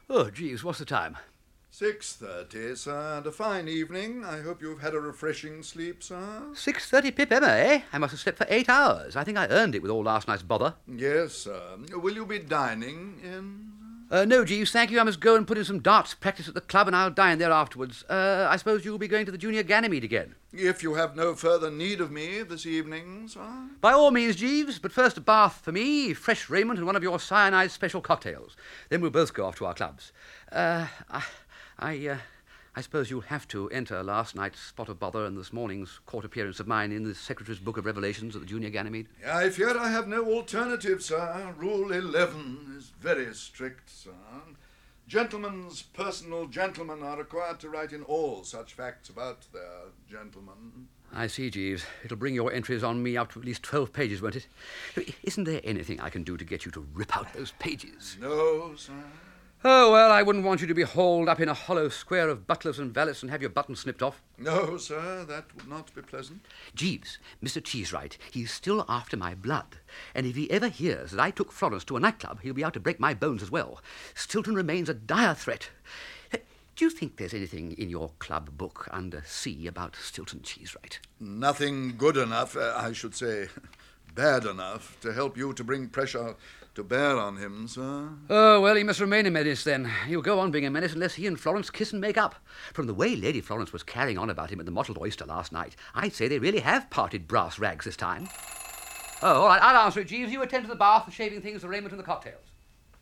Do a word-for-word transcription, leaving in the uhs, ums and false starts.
Oh, Jeeves, what's the time? Six thirty, sir, and a fine evening. I hope you've had a refreshing sleep, sir. Six thirty Pip Emma, eh? I must have slept for eight hours. I think I earned it with all last night's bother. Yes, sir. Will you be dining in? Uh, no, Jeeves, thank you. I must go and put in some darts practice at the club, and I'll dine there afterwards. Uh, I suppose you'll be going to the Junior Ganymede again? If you have no further need of me this evening, sir. By all means, Jeeves, but first a bath for me, fresh raiment, and one of your cyanide special cocktails. Then we'll both go off to our clubs. Uh, I... I, uh, I suppose you'll have to enter last night's spot of bother and this morning's court appearance of mine in the Secretary's Book of Revelations at the Junior Ganymede. I fear I have no alternative, sir. Rule eleven is very strict, sir. Gentlemen's personal gentlemen are required to write in all such facts about their gentlemen. I see, Jeeves. It'll bring your entries on me up to at least twelve pages, won't it? Isn't there anything I can do to get you to rip out those pages? No, sir. Oh, well, I wouldn't want you to be hauled up in a hollow square of butlers and valets and have your buttons snipped off. No, sir, that would not be pleasant. Jeeves, Mister Cheesewright, he's still after my blood. And if he ever hears that I took Florence to a nightclub, he'll be out to break my bones as well. Stilton remains a dire threat. Do you think there's anything in your club book under C about Stilton Cheesewright? Nothing good enough, uh, I should say, bad enough, to help you to bring pressure to bear on him, sir. Oh, well, he must remain a menace, then. He'll go on being a menace unless he and Florence kiss and make up. From the way Lady Florence was carrying on about him at the Mottled Oyster last night, I'd say they really have parted brass rags this time. Oh, all right, I'll answer it, Jeeves. You attend to the bath, the shaving things, the raiment and the cocktails.